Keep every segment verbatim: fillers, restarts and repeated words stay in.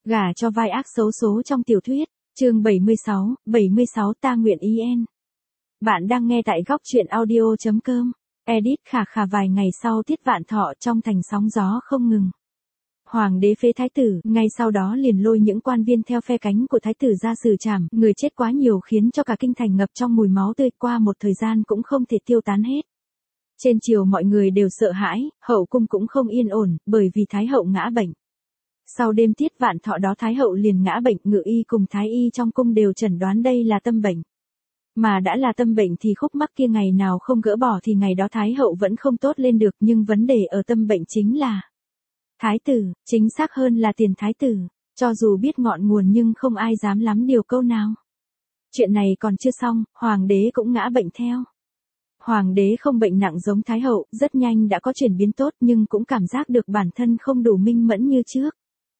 Gả cho vai ác xấu số trong tiểu thuyết, chương bảy mươi sáu, bảy mươi sáu ta nguyện ý en. Bạn đang nghe tại góc truyện audio chấm com. Edit khà khà vài ngày sau Tiết Vạn Thọ trong thành sóng gió không ngừng. Hoàng đế phế thái tử, ngay sau đó liền lôi những quan viên theo phe cánh của thái tử ra xử trảm, người chết quá nhiều khiến cho cả kinh thành ngập trong mùi máu tươi, qua một thời gian cũng không thể tiêu tán hết. Trên triều mọi người đều sợ hãi, hậu cung cũng không yên ổn, bởi vì thái hậu ngã bệnh. Sau đêm Tiết Vạn Thọ đó thái hậu liền ngã bệnh, ngự y cùng thái y trong cung đều chẩn đoán đây là tâm bệnh. Mà đã là tâm bệnh thì khúc mắc kia ngày nào không gỡ bỏ thì ngày đó thái hậu vẫn không tốt lên được, nhưng vấn đề ở tâm bệnh chính là thái tử, chính xác hơn là tiền thái tử, cho dù biết ngọn nguồn nhưng không ai dám lắm điều câu nào. Chuyện này còn chưa xong, hoàng đế cũng ngã bệnh theo. Hoàng đế không bệnh nặng giống thái hậu, rất nhanh đã có chuyển biến tốt nhưng cũng cảm giác được bản thân không đủ minh mẫn như trước.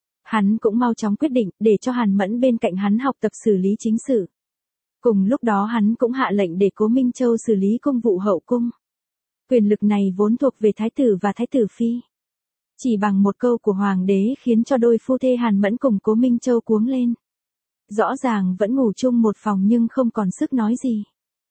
Hắn cũng mau chóng quyết định để cho Hàn Mẫn bên cạnh hắn học tập xử lý chính sự. Cùng lúc đó hắn cũng hạ lệnh để Cố Minh Châu xử lý công vụ hậu cung. Quyền lực này vốn thuộc về thái tử và thái tử phi. Chỉ bằng một câu của hoàng đế khiến cho đôi phu thê Hàn Mẫn cùng Cố Minh Châu cuống lên. Rõ ràng vẫn ngủ chung một phòng nhưng không còn sức nói gì.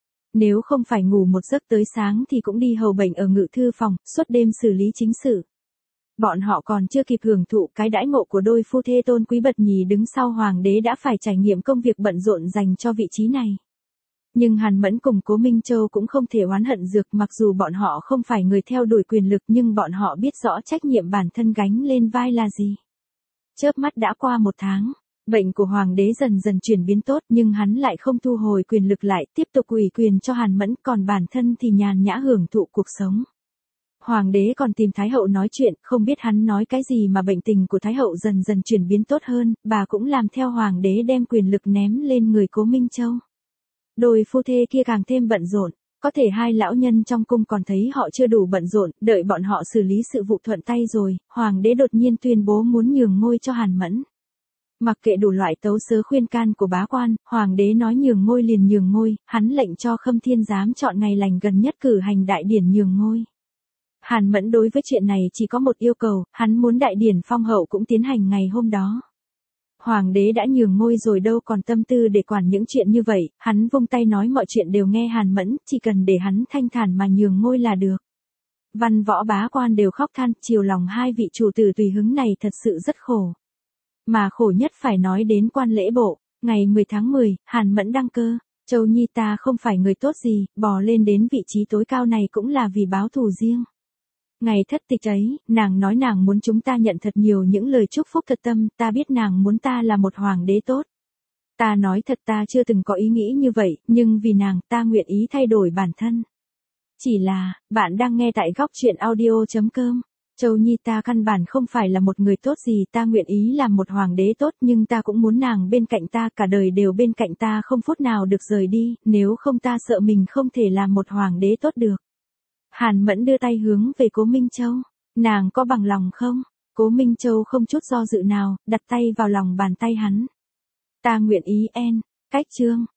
Nếu không phải ngủ một giấc tới sáng thì cũng đi hầu bệnh ở ngự thư phòng, suốt đêm xử lý chính sự. Bọn họ còn chưa kịp hưởng thụ cái đãi ngộ của đôi phu thê tôn quý bậc nhì đứng sau hoàng đế đã phải trải nghiệm công việc bận rộn dành cho vị trí này. Nhưng Hàn Mẫn cùng Cố Minh Châu cũng không thể oán hận dược, mặc dù bọn họ không phải người theo đuổi quyền lực nhưng bọn họ biết rõ trách nhiệm bản thân gánh lên vai là gì. Chớp mắt đã qua một tháng, bệnh của hoàng đế dần dần chuyển biến tốt nhưng hắn lại không thu hồi quyền lực lại, tiếp tục ủy quyền cho Hàn Mẫn, còn bản thân thì nhàn nhã hưởng thụ cuộc sống. Hoàng đế còn tìm thái hậu nói chuyện, không biết hắn nói cái gì mà bệnh tình của thái hậu dần dần chuyển biến tốt hơn, bà cũng làm theo hoàng đế đem quyền lực ném lên người Cố Minh Châu. Đôi phu thê kia càng thêm bận rộn, có thể hai lão nhân trong cung còn thấy họ chưa đủ bận rộn, đợi bọn họ xử lý sự vụ thuận tay rồi, hoàng đế đột nhiên tuyên bố muốn nhường ngôi cho Hàn Mẫn. Mặc kệ đủ loại tấu sớ khuyên can của bá quan, hoàng đế nói nhường ngôi liền nhường ngôi, hắn lệnh cho Khâm Thiên Giám chọn ngày lành gần nhất cử hành đại điển nhường ngôi. Hàn Mẫn đối với chuyện này chỉ có một yêu cầu, hắn muốn đại điển phong hậu cũng tiến hành ngày hôm đó. Hoàng đế đã nhường ngôi rồi đâu còn tâm tư để quản những chuyện như vậy, hắn vung tay nói mọi chuyện đều nghe Hàn Mẫn, chỉ cần để hắn thanh thản mà nhường ngôi là được. Văn võ bá quan đều khóc than, chiều lòng hai vị chủ tử tùy hứng này thật sự rất khổ. Mà khổ nhất phải nói đến quan lễ bộ, ngày mười tháng mười, Hàn Mẫn đăng cơ. Châu Nhi ta không phải người tốt gì, bò lên đến vị trí tối cao này cũng là vì báo thù riêng. Ngày thất tịch ấy, nàng nói nàng muốn chúng ta nhận thật nhiều những lời chúc phúc thật tâm, ta biết nàng muốn ta là một hoàng đế tốt. Ta nói thật ta chưa từng có ý nghĩ như vậy, nhưng vì nàng ta nguyện ý thay đổi bản thân. Chỉ là, bạn đang nghe tại góc truyện audio chấm com. Châu Nhi ta căn bản không phải là một người tốt gì, ta nguyện ý làm một hoàng đế tốt nhưng ta cũng muốn nàng bên cạnh ta, cả đời đều bên cạnh ta không phút nào được rời đi, nếu không ta sợ mình không thể làm một hoàng đế tốt được. Hàn Mẫn đưa tay hướng về Cố Minh Châu, nàng có bằng lòng không? Cố Minh Châu không chút do dự nào, đặt tay vào lòng bàn tay hắn. Ta nguyện ý en, cách chương.